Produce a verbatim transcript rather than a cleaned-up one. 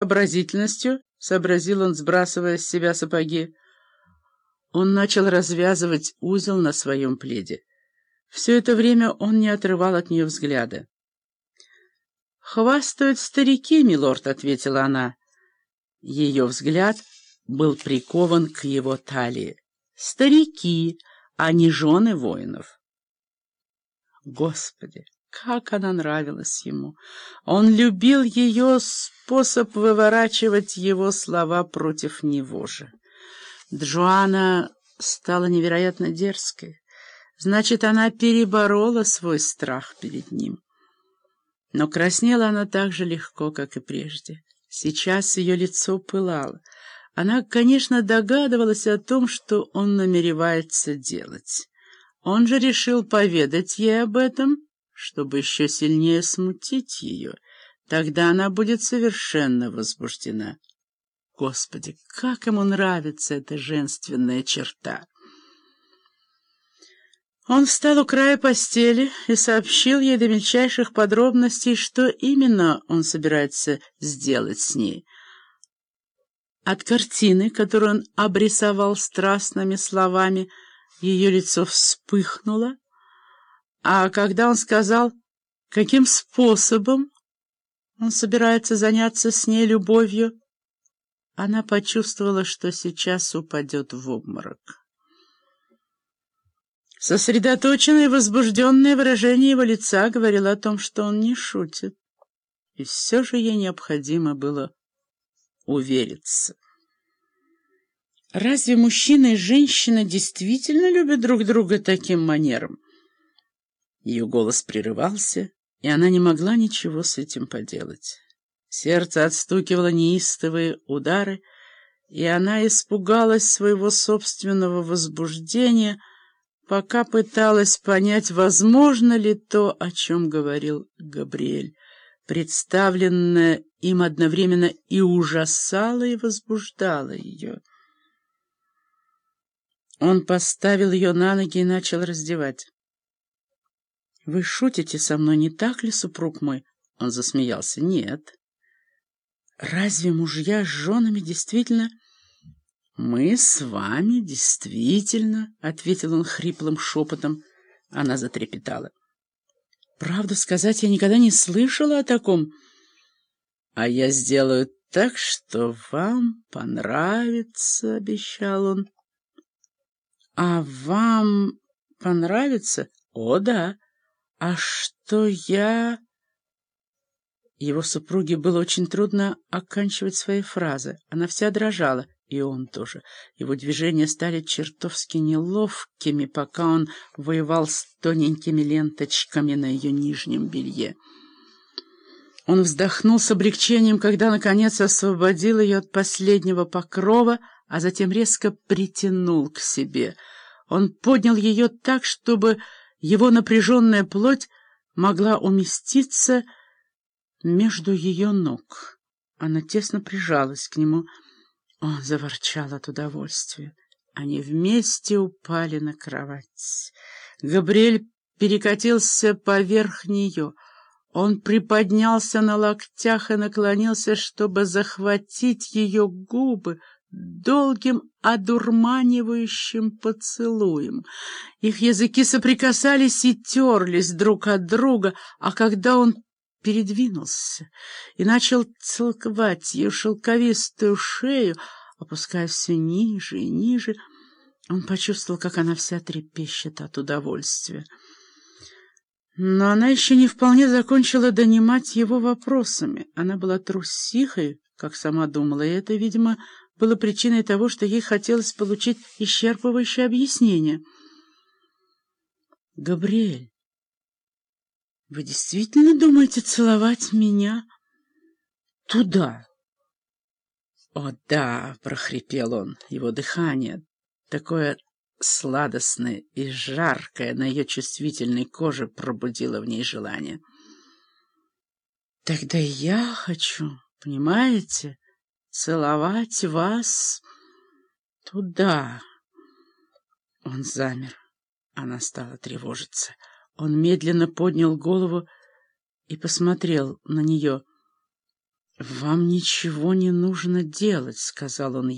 сообразительностью, — сообразил он, сбрасывая с себя сапоги. Он начал развязывать узел на своем пледе. Все это время он не отрывал от нее взгляда. «Хвастают старики, милорд», — ответила она. Ее взгляд был прикован к его талии. «Старики, а не жены воинов». Господи, как она нравилась ему! Он любил ее способ выворачивать его слова против него же. Джоанна стала невероятно дерзкой. Значит, она переборола свой страх перед ним. Но краснела она так же легко, как и прежде. Сейчас ее лицо пылало. Она, конечно, догадывалась о том, что он намеревается делать. Он же решил поведать ей об этом, чтобы еще сильнее смутить ее. Тогда она будет совершенно возбуждена. Господи, как ему нравится эта женственная черта! Он встал у края постели и сообщил ей до мельчайших подробностей, что именно он собирается сделать с ней. От картины, которую он обрисовал страстными словами, ее лицо вспыхнуло, а когда он сказал, каким способом он собирается заняться с ней любовью, она почувствовала, что сейчас упадет в обморок. Сосредоточенное и возбужденное выражение его лица говорило о том, что он не шутит, и все же ей необходимо было увериться. Разве мужчина и женщина действительно любят друг друга таким манером? Ее голос прерывался, и она не могла ничего с этим поделать. Сердце отстукивало неистовые удары, и она испугалась своего собственного возбуждения, пока пыталась понять, возможно ли то, о чем говорил Габриэль. Представленное им одновременно и ужасало, и возбуждало ее. Он поставил ее на ноги и начал раздевать. «Вы шутите со мной, не так ли, супруг мой?» Он засмеялся. «Нет. Разве мужья с женами действительно...» «Мы с вами действительно...» — ответил он хриплым шепотом. Она затрепетала. «Правду сказать, я никогда не слышала о таком. А я сделаю так, что вам понравится», — обещал он. «А вам понравится?» «О, да. А что я...» Его супруге было очень трудно оканчивать свои фразы. Она вся дрожала, и он тоже. Его движения стали чертовски неловкими, пока он воевал с тоненькими ленточками на ее нижнем белье. Он вздохнул с облегчением, когда, наконец, освободил ее от последнего покрова, а затем резко притянул к себе. Он поднял ее так, чтобы его напряженная плоть могла уместиться между ее ног. Она тесно прижалась к нему. Он заворчал от удовольствия. Они вместе упали на кровать. Габриэль перекатился поверх нее. Он приподнялся на локтях и наклонился, чтобы захватить ее губы долгим одурманивающим поцелуем. Их языки соприкасались и терлись друг от друга, а когда он передвинулся и начал целовать ее шелковистую шею, опускаясь все ниже и ниже, он почувствовал, как она вся трепещет от удовольствия. Но она еще не вполне закончила донимать его вопросами. Она была трусихой, как сама думала, и это, видимо, было причиной того, что ей хотелось получить исчерпывающее объяснение. «Габриэль, вы действительно думаете целовать меня туда?» «О, да!» — прохрипел он. Его дыхание, такое сладостное и жаркое на ее чувствительной коже, пробудило в ней желание. «Тогда я хочу, понимаете, целовать вас туда». Он замер. Она стала тревожиться. Он медленно поднял голову и посмотрел на нее. «Вам ничего не нужно делать», — сказал он